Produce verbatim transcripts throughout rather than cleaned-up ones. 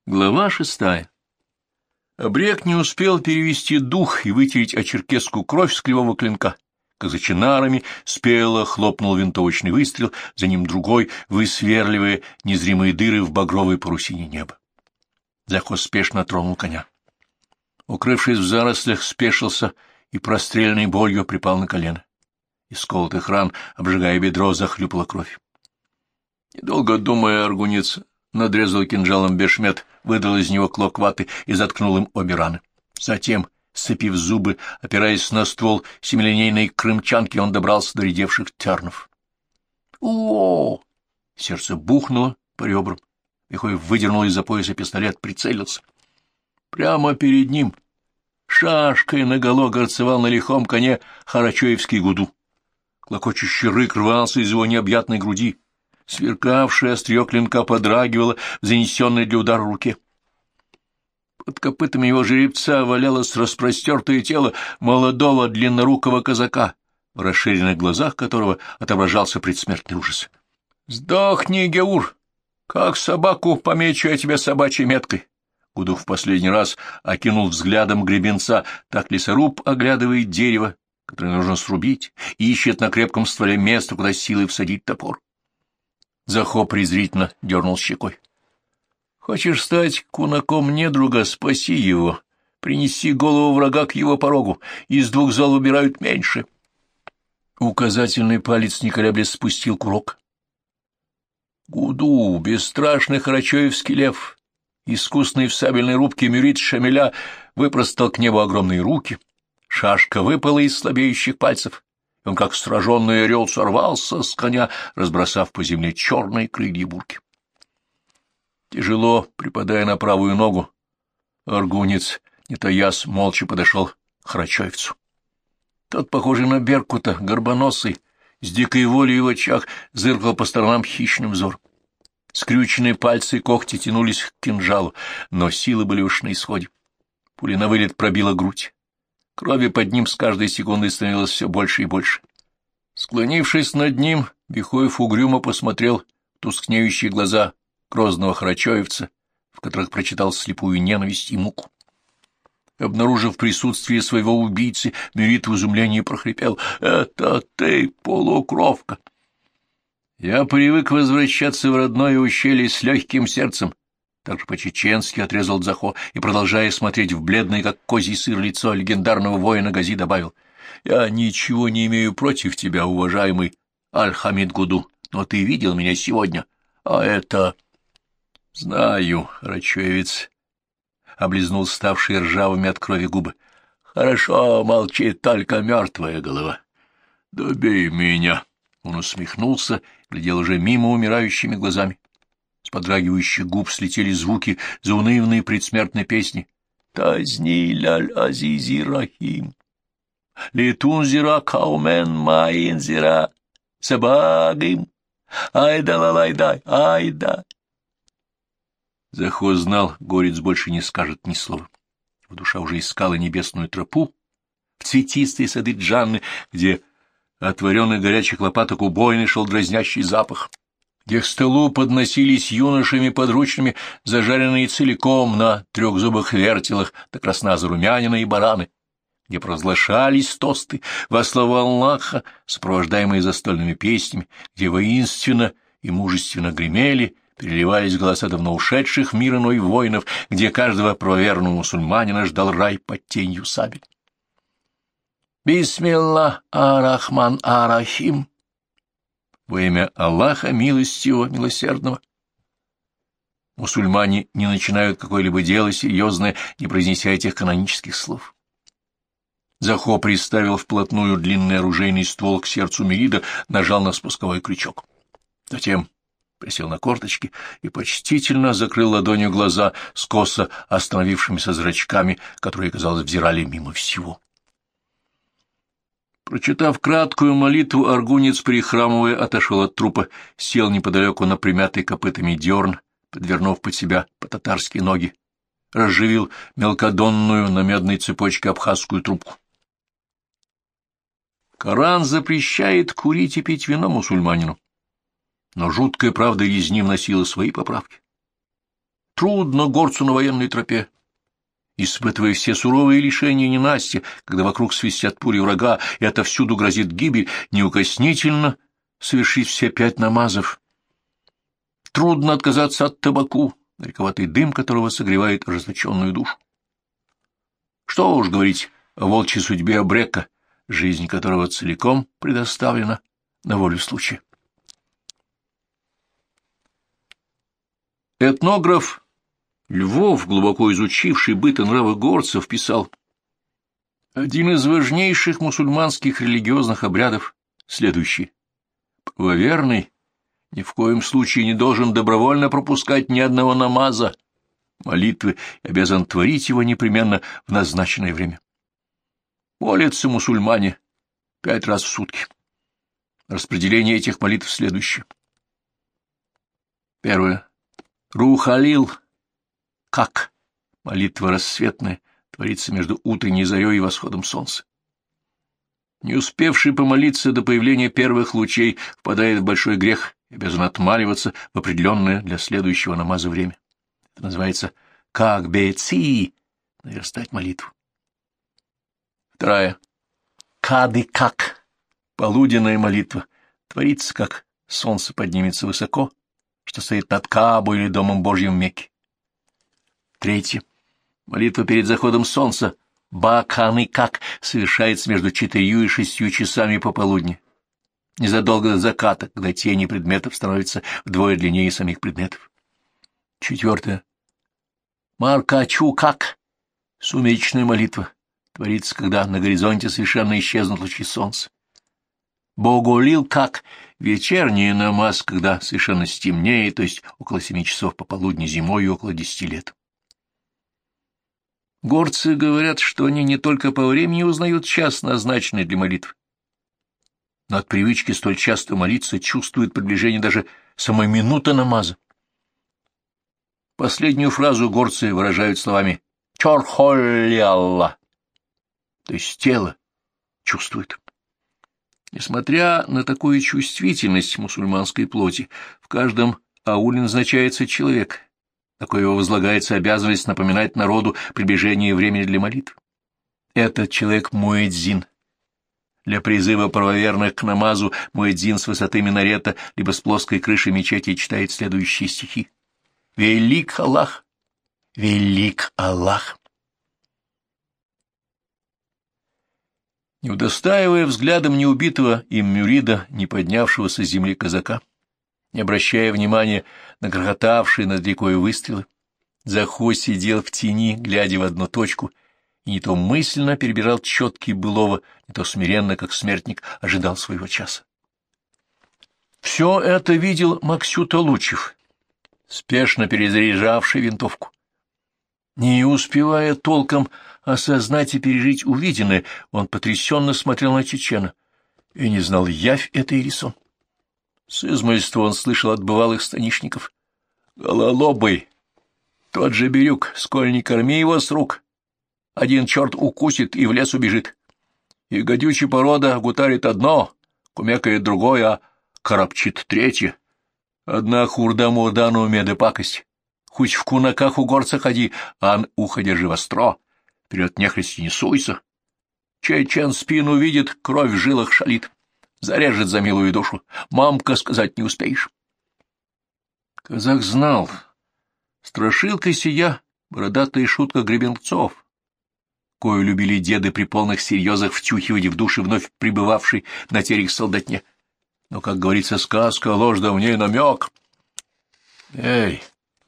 Глава шестая. Абрек не успел перевести дух и вытереть о черкесскую кровь с кривого клинка, как за чинарами спело хлопнул винтовочный выстрел, за ним другой, высверливая незримые дыры в багровой парусине неба. Захо спешно тронул коня. Укрывшись в зарослях, спешился и простреленной болью припал на колено. Из колотых ран, обжигая бедро, захлюпала кровь. Недолго думая, аргунец надрезал кинжалом бешмет, выдал из него клок ваты и заткнул им обе раны. Затем, сцепив зубы, опираясь на ствол семилинейной крымчанки, он добрался до редевших тернов. «О!» — сердце бухнуло по ребрам. Михой выдернул из-за пояса пистолет, прицелился. Прямо перед ним, шашкой наголо, горцевал на лихом коне харачоевский гуду. Клокочущий рык рвался из его необъятной груди. Сверкавшее острие клинка подрагивало в занесенной для удара руке. Под копытами его жеребца валялось распростертое тело молодого длиннорукого казака, в расширенных глазах которого отображался предсмертный ужас. — Сдохни, Геур! Как собаку помечу я тебя собачьей меткой! Гудов в последний раз окинул взглядом гребенца, так лесоруб оглядывает дерево, которое нужно срубить, и ищет на крепком стволе место, куда силой всадить топор. Захо презрительно дернул щекой. — Хочешь стать кунаком недруга, спаси его, принеси голову врага к его порогу, из двух зол убирают меньше. Указательный палец не колеблясь спустил курок. Гуду, бесстрашный харачоевский лев, искусный в сабельной рубке мюрит Шамиля, выпростал к небу огромные руки, шашка выпала из слабеющих пальцев. Он, как сраженный орел, сорвался с коня, разбросав по земле черные крылья бурки. Тяжело припадая на правую ногу, аргунец, не таясь, молча подошел к харачоевцу. Тот, похожий на беркута, горбоносый, с дикой волей в очах, зыркал по сторонам хищным взором. Скрюченные пальцы и когти тянулись к кинжалу, но силы были уж на исходе. Пуля на вылет пробила грудь. Крови под ним с каждой секундой становилось все больше и больше. Склонившись над ним, Бихоев угрюмо посмотрел в тускнеющие глаза грозного харачоевца, в которых прочитал слепую ненависть и муку. Обнаружив присутствие своего убийцы, Мюрит в изумлении прохрипел: — Это ты, полукровка! Я привык возвращаться в родное ущелье с легким сердцем. Так же по-чеченски отрезал Захо и, продолжая смотреть в бледное, как козий сыр, лицо легендарного воина Гази, добавил: — Я ничего не имею против тебя, уважаемый Аль-Хамид Гуду, но ты видел меня сегодня, а это... — Знаю, харачоевец, — облизнул ставшие ржавыми от крови губы. — Хорошо, молчит только мертвая голова. — Добей меня! — он усмехнулся, глядел уже мимо умирающими глазами. С подрагивающих губ слетели звуки заунывной предсмертной песни. «Тазни ляль-азизи рахим, летунзира каумен маинзира, сабагим, айда-лалайдай, айда». Захо знал, горец больше не скажет ни слова. Его душа уже искала небесную тропу в цветистые сады Джанны, где от вареных горячих лопаток убойный шел дразнящий запах, где к столу подносились юношами подручными зажаренные целиком на трехзубых вертелах до красна зарумянина и бараны, где провозглашались тосты во славу Аллаха, сопровождаемые застольными песнями, где воинственно и мужественно гремели, переливались голоса давно ушедших в мир иной воинов, где каждого правоверного мусульманина ждал рай под тенью сабель. «Бисмилла ар-Рахман ар-Рахим». Во имя Аллаха милостивого, милосердного. Мусульмане не начинают какое-либо дело серьезное, не произнеся этих канонических слов. Захо приставил вплотную длинный оружейный ствол к сердцу Мирида, нажал на спусковой крючок. Затем присел на корточки и почтительно закрыл ладонью глаза с косо остановившимися зрачками, которые, казалось, взирали мимо всего. Прочитав краткую молитву, аргунец, прихрамывая, отошел от трупа, сел неподалеку на примятый копытами дерн, подвернув под себя по-татарски ноги, разживил мелкодонную на медной цепочке абхазскую трубку. Коран запрещает курить и пить вино мусульманину, но жуткая правда резни вносила свои поправки. трудно горцу на военной тропе. Испытывая все суровые лишения и ненастья, когда вокруг свистят пули врага и отовсюду грозит гибель, неукоснительно совершить все пять намазов. Трудно отказаться от табаку, горьковатый дым которого согревает ожесточенную душу. Что уж говорить о волчьей судьбе Абрека, жизнь которого целиком предоставлена на волю случая. Этнограф Львов, глубоко изучивший быт и нравы горцев, писал: один из важнейших мусульманских религиозных обрядов следующий. Правоверный ни в коем случае не должен добровольно пропускать ни одного намаза, молитвы, и обязан творить его непременно в назначенное время. Молятся мусульмане пять раз в сутки. Распределение этих молитв следующее. Первое. Рухалил. Как? Молитва рассветная творится между утренней зарей и восходом солнца. Не успевший помолиться до появления первых лучей впадает в большой грех и обязан отмаливаться в определенное для следующего намаза время. Это называется как бейци, наверстать молитву. Вторая. Кады как. Полуденная молитва творится, как солнце поднимется высоко, что стоит над Каабу или Домом Божьим в Мекке. Третье. Молитва перед заходом солнца, баканы как, совершается между четырью и шестью часами пополудни, незадолго до заката, когда тени предметов становятся вдвое длиннее самих предметов. Четвертое. Маркачу как, сумеречная молитва, творится, когда на горизонте совершенно исчезнут лучи солнца. Боголил как, вечерний намаз, когда совершенно стемнеет, то есть около семи часов пополудни зимой и около десяти лет. Горцы говорят, что они не только по времени узнают час, назначенный для молитвы, но от привычки столь часто молиться чувствуют приближение даже самой минуты намаза. Последнюю фразу горцы выражают словами «чорхолли Аллах», то есть тело чувствует. Несмотря на такую чувствительность мусульманской плоти, в каждом ауле назначается человек, на коего возлагается обязанность напоминать народу приближение времени для молитв. Этот человек муэдзин. Для призыва правоверных к намазу муэдзин с высоты минарета либо с плоской крыши мечети читает следующие стихи. «Велик Аллах! Велик Аллах!» Не удостаивая взглядом неубитого им мюрида, не поднявшегося с земли казака, не обращая внимания на грохотавшие над рекой выстрелы, Захо сидел в тени, глядя в одну точку, и не то мысленно перебирал четки былого, не то смиренно, как смертник, ожидал своего часа. Все это видел Максют Лучев, спешно перезаряжавший винтовку. Не успевая толком осознать и пережить увиденное, он потрясенно смотрел на чечена и не знал, явь это или сон. С измольства он слышал от бывалых станишников: «Гололобый, тот же Бирюк, сколь не корми его с рук, один черт укусит и в лес убежит. И гадючая порода гутарит одно, кумекает другое, а коробчит третье. Одна хурда-мурда на уме да пакость. Хоть в кунаках у горца ходи, ан ухо держи востро, вперед нехристи не суйся. Чечен спину видит, кровь в жилах шалит. Зарежет за милую душу. Мамка сказать не успеешь». Казах знал. Страшилка сия, бородатая шутка гребенцов, кою любили деды при полных серьезах втюхивать в души вновь прибывавшей на терек солдатне. Но, как говорится, сказка, ложь да в ней намек. Эй,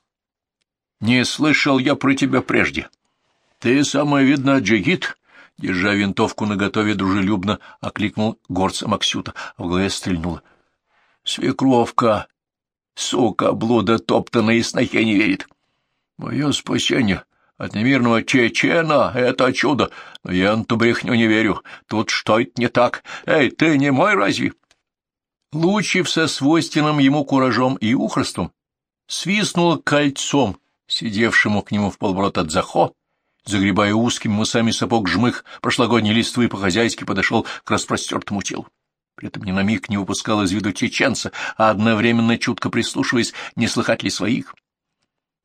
не слышал я про тебя прежде. Ты, самое видно, джигит. Держа винтовку наготове, дружелюбно окликнул горца Максюта, а в голове стрельнуло. Свекровка, сука, блуда топтана и снохе не верит. Мое спасение от немирного чечена — это чудо, но я на ту брехню не верю. Тут что-то не так. Эй, ты не мой разве? Лучев со свойственным ему куражом и ухорством свистнул кольцом, сидевшему к нему в полоборота от Захо, загребая узкими мысами сапог жмых прошлогодней листвы, по-хозяйски подошел к распростертому телу. При этом ни на миг не выпускал из виду чеченца, а одновременно чутко прислушиваясь, не слыхать ли своих.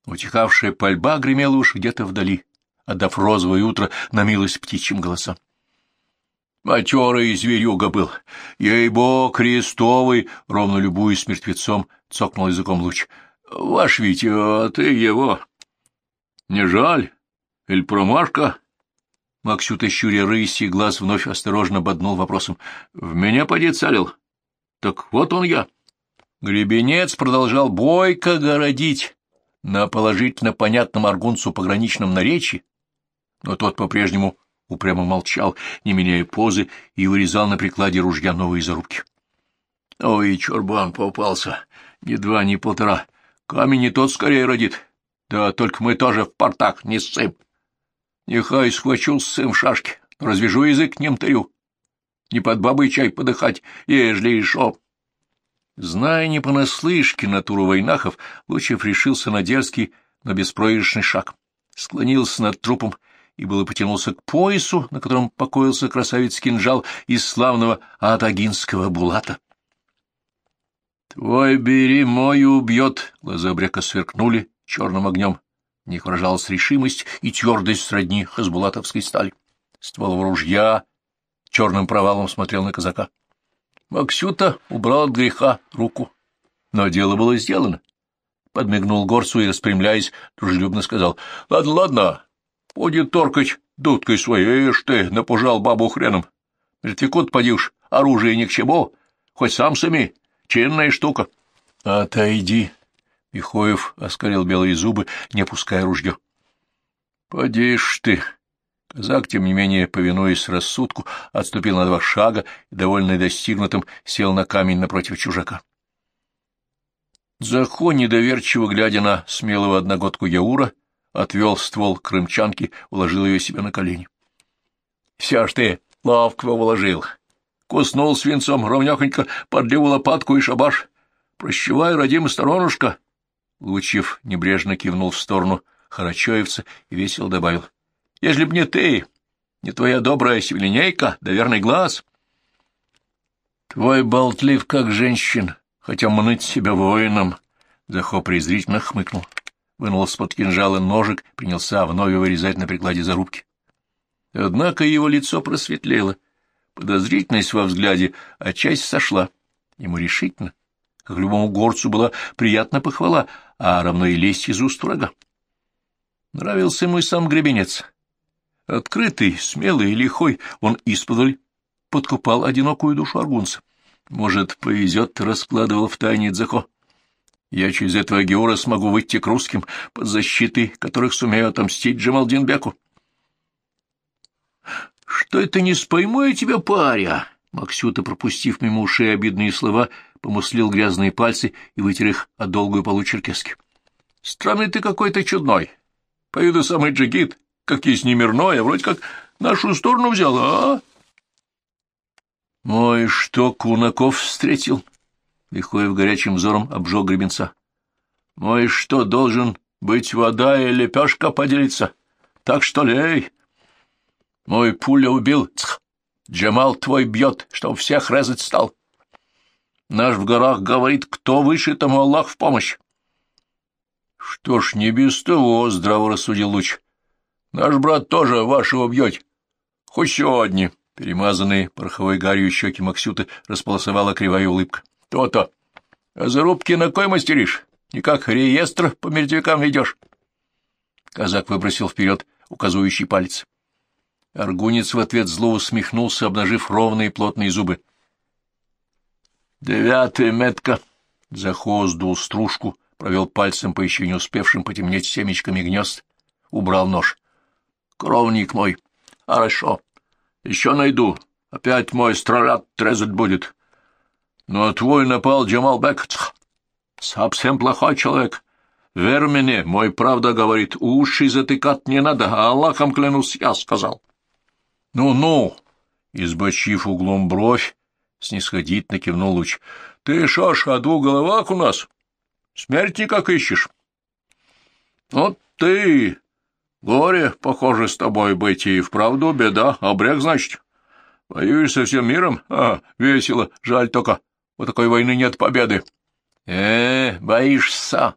Утихавшая пальба гремела уж где-то вдали, отдав розовое утро на милость птичьим голосам. Матерый зверюга был, ей-бог крестовый, ровно любуясь мертвецом, цокнул языком Луч. Ваш Витя, а ты его... Не жаль? Или промашка? Максюта, щуря рыси, глаз вновь осторожно боднул вопросом. В меня поди целил. Так вот он я. Гребенец продолжал бойко городить на положительно понятном аргунцу пограничном наречии, но тот по-прежнему упрямо молчал, не меняя позы, и вырезал на прикладе ружья новые зарубки. Ой, чурбан попался, ни два, ни полтора. Камень не тот скорее родит. Да только мы тоже в портах не ссым. Нехай схвачу ссым в шашки, развяжу язык, не мтырю. Не под бабой чай подыхать, ежели и шо. Зная не понаслышке натуру войнахов, Лучев решился на дерзкий, но беспроигрышный шаг. Склонился над трупом и было потянулся к поясу, на котором покоился красавец-кинжал из славного атагинского булата. — Твой бери, мой убьет! — глаза Брека сверкнули черным огнем. В них выражалась решимость и твердость сродни хасбулатовской стали. Ствол ружья черным провалом смотрел на казака. Максюта убрал от греха руку, но дело было сделано. Подмигнул горцу и, распрямляясь, дружелюбно сказал: — Ладно, ладно, будет торкать дудкой своей, ишь ты, напужал бабу хреном. Мертвякут поди уж, оружие ни к чему, хоть сам сами, чинная штука. — Отойди! — Михоев оскалил белые зубы, не опуская ружье. — Поди ж ты! Казак, тем не менее, повинуясь рассудку, отступил на два шага и, довольный достигнутым, сел на камень напротив чужака. Захо, недоверчиво глядя на смелого одногодку Яура, отвел ствол крымчанки, уложил ее себе на колени. — Все ж ты ловко уложил. Куснул свинцом, ровнёхонько подлил лопатку и шабаш. Прощавай, родимый сторонушка. Лучев небрежно кивнул в сторону Харачоевца и весело добавил: — Ежели б не ты, не твоя добрая севлинейка, да верный глаз. — Твой болтлив, как женщин, хотя мныть себя воином. Захо презрительно хмыкнул, вынул из-под кинжала ножик, принялся вновь вырезать на прикладе зарубки. Однако его лицо просветлело, подозрительность во взгляде отчасти сошла. Ему решительно, как любому горцу, была приятна похвала, а равно и лесть из уст врага. Нравился ему и сам гребенец. Открытый, смелый и лихой, он исподволь подкупал одинокую душу аргунца. Может, повезет, раскладывал втайне Дзахо. Я через этого Геора смогу выйти к русским, под защитой которых сумею отомстить Джамалдин-беку. — Что это не спойму я тебя, паря? Максюта, пропустив мимо ушей обидные слова, помыслил грязные пальцы и вытер их от долгую полу черкески. — Странный ты какой-то чудной. По виду самый джигит, как есть немирной, а вроде как нашу сторону взял, а? — Мой что, Кунаков встретил? Лихоев горячим взором обжег гребенца. — Мой что, должен быть вода и лепешка поделиться? Так что лей. Мой пуля убил. Цх. Джамал твой бьет, чтоб всех резать стал. Наш в горах говорит, кто выше, тому Аллах в помощь. — Что ж, не без того, — здраво рассудил Луч. — Наш брат тоже вашего бьет. Хоть сегодня. Перемазанные пороховой гарью щеки Максюты располосовала кривая улыбка. — То-то. А зарубки на кой мастеришь? Никак реестр по мертвякам ведешь? Казак выбросил вперед указывающий палец. Аргунец в ответ зло усмехнулся, обнажив ровные плотные зубы. — Девятая метка. Захо сдул стружку, провел пальцем по еще не успевшим потемнеть семечками гнезд, убрал нож. — Кровник мой. Хорошо. Еще найду. Опять мой стрелят трезать будет. Ну, а твой напал Джамал-бек. Совсем плохой человек. Верь мне, мой правда говорит, уши затыкать не надо, а Аллахом клянусь, я сказал. Ну-ну, избочив углом бровь, снисходительно кивнул Луч. Ты шо ж, о двух головах у нас? Смерть никак ищешь? Вот ты, горе, похоже, с тобой быть, и вправду беда, обрек, значит. Воюешь со всем миром? А, весело, жаль только, у такой войны нет победы. Э, боишься?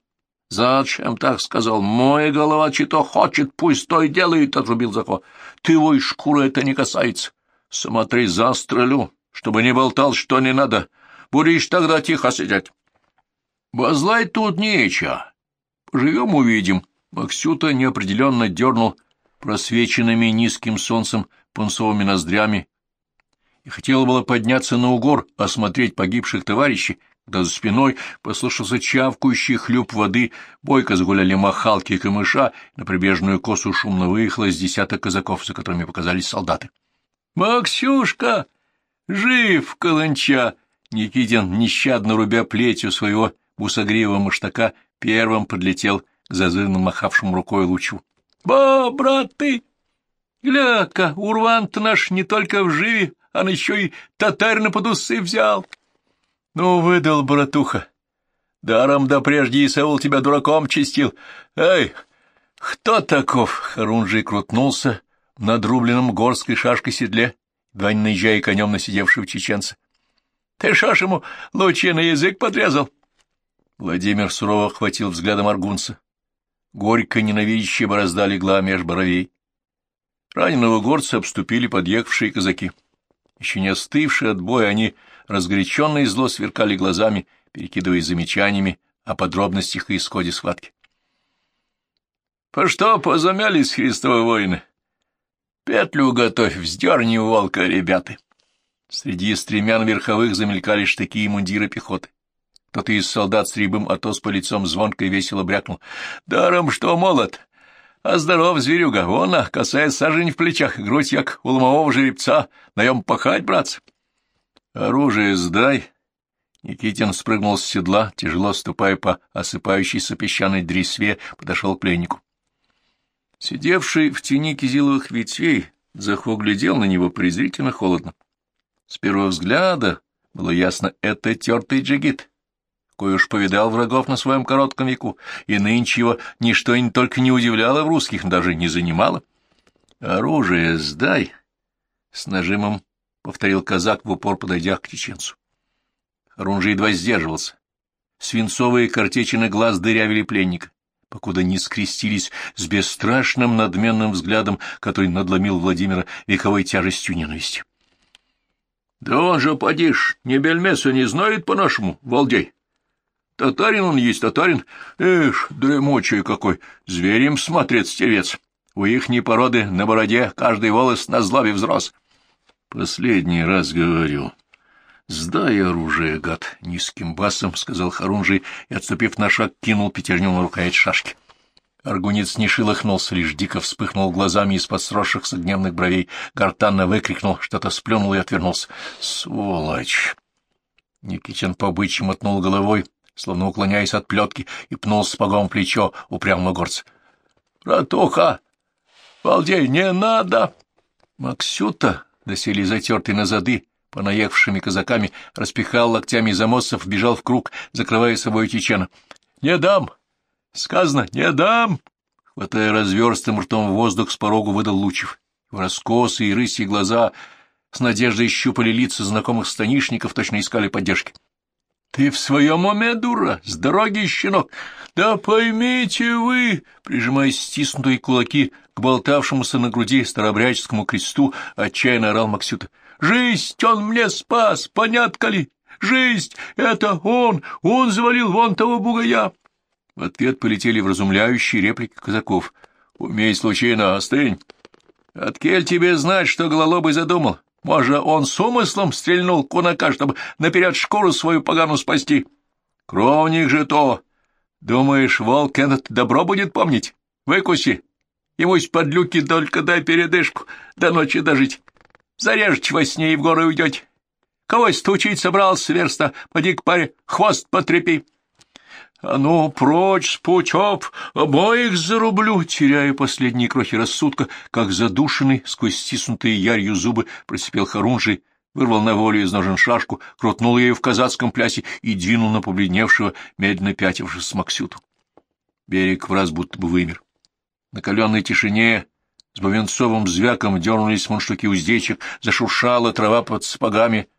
— Зачем так сказал? Моя голова чито хочет, пусть то и делает, — отрубил Захо. — Ты, вой, шкура это не касается. Смотри, застрелю, чтобы не болтал, что не надо. Будешь тогда тихо сидеть. Базлай тут нечего. Поживем — увидим. Максюта неопределенно дернул просвеченными низким солнцем пунцовыми ноздрями и хотел было подняться на угор, осмотреть погибших товарищей, когда за спиной послышался чавкающий хлюп воды, бойко загуляли махалки и камыша, на прибрежную косу шумно выехало с десяток казаков, за которыми показались солдаты. — Максюшка! Жив, каланча! Никитин, нещадно рубя плетью своего бусогривого маштака, первым подлетел к зазывно махавшему рукой Лучу. — Ба, брат ты! Гля-ка, урван-то наш не только в живе, а еще и татарь на под усы взял. Ну, выдал, братуха. Даром да прежде Исаул тебя дураком чистил. Эй, кто таков? Харунжий крутнулся в надрубленном горской шашкой седле, едва не наезжая конем на сидевшего чеченца. Ты шо ж ему лучи на язык подрезал? Владимир сурово охватил взглядом аргунца. Горько ненавидящая борозда легла меж бровей. Раненого горца обступили подъехавшие казаки. Еще не остывшие от боя, они разгоряченно и зло сверкали глазами, перекидываясь замечаниями о подробностях и исходе схватки. — По что позамялись, христовы воины? Петлю готовь, вздерни у волка, ребята. Среди стремян верховых замелькали штыки и мундиры пехоты. Кто-то из солдат с рябым отоспа лицом звонко и весело брякнул. — Даром что молод, а здоров зверюга, вон, а, касая сажень в плечах, грудь як у ломового жеребца, наем пахать, братцы. — Оружие сдай. Никитин спрыгнул с седла, тяжело ступая по осыпающейся песчаной дресве, подошел к пленнику. Сидевший в тени кизиловых ветвей, Захо глядел на него презрительно холодно. С первого взгляда было ясно — это тертый джигит, кой уж повидал врагов на своем коротком веку, и нынче его ничто не только не удивляло в русских, но даже не занимало. — Оружие сдай! — с нажимом повторил казак, в упор подойдя к чеченцу. Харунжий едва сдерживался. Свинцовые картечины глаз дырявили пленника, покуда не скрестились с бесстрашным надменным взглядом, который надломил Владимира вековой тяжестью ненависти. — Да он же, подишь, не бельмеса не знает по-нашему, Валдей. Татарин он есть, татарин. Эх, дремучий какой, зверем смотрит стервец. У ихней породы на бороде каждый волос на злобе взрос. — Последний раз говорю. — Сдай оружие, гад, — низким басом сказал Харунжий и, отступив на шаг, кинул пятерню на рукоять шашки. Аргунец не шелохнулся, лишь дико вспыхнул глазами из-под сросшихся гневных бровей, гортанно выкрикнул, что-то сплюнул и отвернулся. — Сволочь! Никитин по-бычьи мотнул головой, словно уклоняясь от плетки, и пнул сапогом плечо упрямого горца. — Братуха! Валдей, не надо! Максюта, доселе затертый на зады, понаехавшими казаками, распихал локтями замоссов, бежал в круг, закрывая собой чечена. — Не дам! Сказано, не дам! Хватая разверстым ртом в воздух, с порогу выдал Лучев. Его раскосые и рысьи глаза с надеждой щупали лица знакомых станишников, точно искали поддержки. — Ты в своем уме, дура? С дороги, щенок! Да поймите вы! Прижимая стиснутые кулаки к болтавшемуся на груди старообрядческому кресту, отчаянно орал Максюта. — Жизнь он мне спас, понятно ли? Жизнь — это он! Он завалил вон того бугая! В ответ полетели вразумляющие реплики казаков. — Умей, случайно, остынь! Откель тебе знать, что гололобый задумал? Может, он с умыслом стрельнул кунака, чтобы наперед шкуру свою погану спасти? Кровник же то! Думаешь, волк этот добро будет помнить? Выкуси! Емусь подлюки только дай передышку, до ночи дожить. Зарежете во сне и в горы уйдете. Кого стучить собрался, верста, поди к паре, хвост потрепи. А ну, прочь с путев, обоих зарублю, теряя последние крохи рассудка, как задушенный, сквозь стиснутые ярью зубы, просипел Харунжий, вырвал на волю из ножен шашку, крутнул ею в казацком плясе и двинул на побледневшего, медленно пятившись Максюту. Берег враз будто бы вымер. На каленной тишине с бубенцовым звяком дернулись мундштуки уздечек, зашуршала трава под сапогами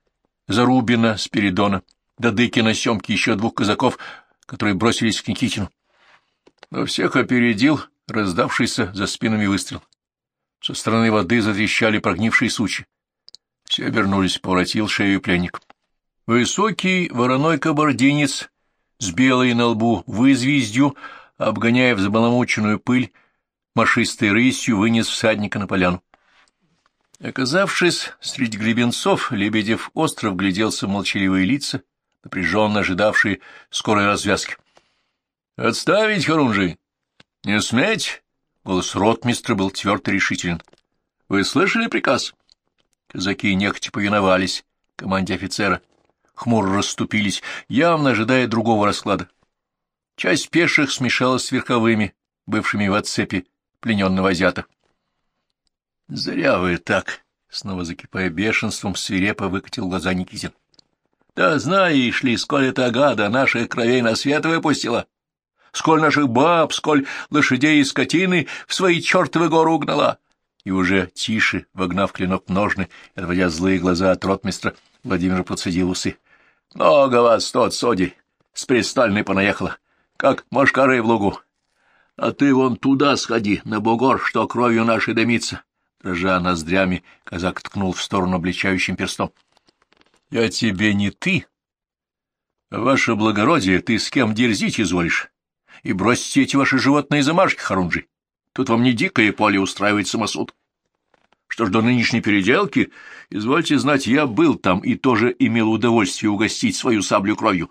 Зарубина, Спиридона, Дадыкина, Семки, еще двух казаков, которые бросились к Никитину. Но всех опередил раздавшийся за спинами выстрел. Со стороны воды затрещали прогнившие сучья. Все обернулись, поворотил шею пленник. Высокий вороной кабардинец с белой на лбу вызвездью, обгоняя взбаламученную пыль, мшистой рысью вынес всадника на поляну. Оказавшись среди гребенцов, Лебедев остро вгляделся в молчаливые лица, напряженно ожидавшие скорой развязки. — Отставить, Хорунжий! Не сметь! — голос ротмистра был твердо решителен. — Вы слышали приказ? Казаки нехотя повиновались команде офицера, хмуро расступились, явно ожидая другого расклада. Часть пеших смешалась с верховыми, бывшими в отцепи плененного азиата. — Зря вы так! — снова закипая бешенством, свирепо выкатил глаза Никитин. — Да знаешь ли, сколь эта гада наших кровей на свет выпустила! Сколь наших баб, сколь лошадей и скотины в свои чертовы горы угнала! И уже тише, вогнав клинок в ножны, отводя злые глаза от ротмистра, Владимир процедил усы. — Много вас тот, соди, с престольной понаехало, как мошкары в лугу. А ты вон туда сходи, на бугор, что кровью нашей дымится. Дрожа ноздрями, казак ткнул в сторону обличающим перстом. — Я тебе не ты, а ваше благородие, ты с кем дерзить изволишь? И бросьте эти ваши животные замашки, Хорунжий. Тут вам не дикое поле устраивает самосуд. Что ж до нынешней переделки, извольте знать, я был там и тоже имел удовольствие угостить свою саблю кровью.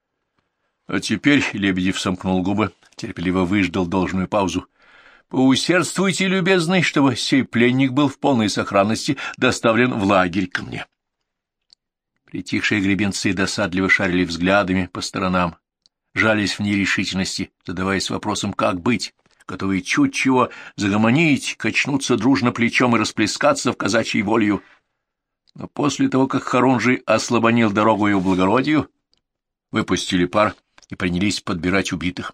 А теперь Лебедев сомкнул губы, терпеливо выждал должную паузу. Поусердствуйте, любезный, чтобы сей пленник был в полной сохранности доставлен в лагерь ко мне. Притихшие гребенцы досадливо шарили взглядами по сторонам, жались в нерешительности, задаваясь вопросом, как быть, готовые чуть чего загомонить, качнуться дружно плечом и расплескаться в казачьей волею. Но после того, как Хорунжий ослабонил дорогу его благородию, выпустили пар и принялись подбирать убитых.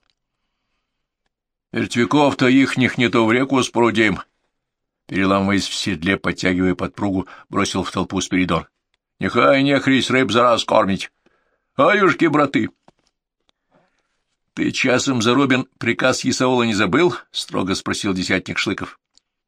Мертвяков-то ихних не то в реку спрудим. Переламываясь в седле, подтягивая подпругу, бросил в толпу Спиридон. Нехай нехрись рыб за раз кормить. Аюшки, браты! — Ты часом, Зарубин, приказ Исаула не забыл? — строго спросил десятник Шлыков.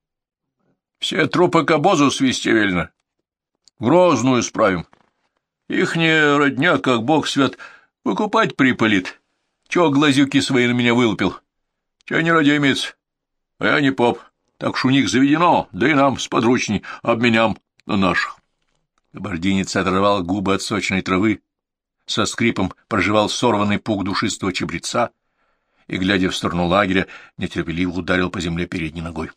— Все трупы к обозу свести велено. Грозную справим. Ихняя родня, как бог свят, выкупать припалит. Чего глазюки свои на меня вылупил? Чай не родимец, а я не поп. Так ж у них заведено, да и нам сподручней обменям на наших. Кабардинец оторвал губы от сочной травы, со скрипом прожевал сорванный пук душистого чабреца и, глядя в сторону лагеря, нетерпеливо ударил по земле передней ногой.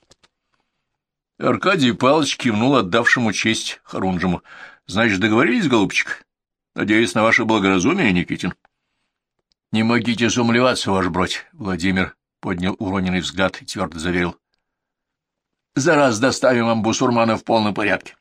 Аркадий Павлович кивнул отдавшему честь Хорунжему. — Значит, договорились, голубчик? Надеюсь на ваше благоразумие, Никитин. — Не могите сумлеваться, ваш бродь, — Владимир поднял уроненный взгляд и твердо заверил. — За раз доставим вам бусурмана в полном порядке.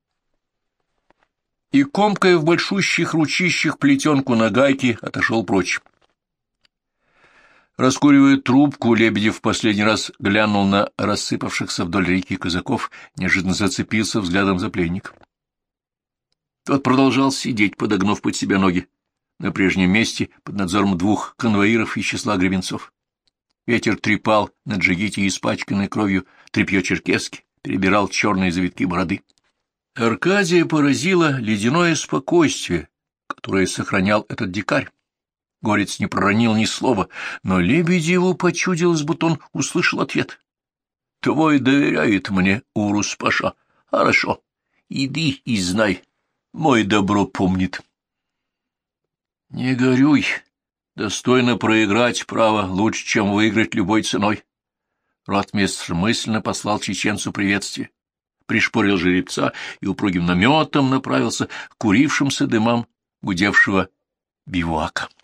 И, комкая в большущих ручищах плетенку на гайке, отошел прочь. Раскуривая трубку, Лебедев в последний раз глянул на рассыпавшихся вдоль реки казаков, неожиданно зацепился взглядом за пленник. Тот продолжал сидеть, подогнув под себя ноги, на прежнем месте под надзором двух конвоиров из числа гребенцов. Ветер трепал на джигите испачканной кровью тряпье черкески, перебирал черные завитки бороды. Аркадия поразило ледяное спокойствие, которое сохранял этот дикарь. Горец не проронил ни слова, но Лебедеву почудилось, будто он услышал ответ. — Твой доверяет мне, Урус-паша. Хорошо, иди и знай, мой добро помнит. — Не горюй, достойно проиграть право лучше, чем выиграть любой ценой. Ротмистр мысленно послал чеченцу приветствие, пришпорил жеребца и упругим наметом направился к курившимся дымам гудевшего бивуака.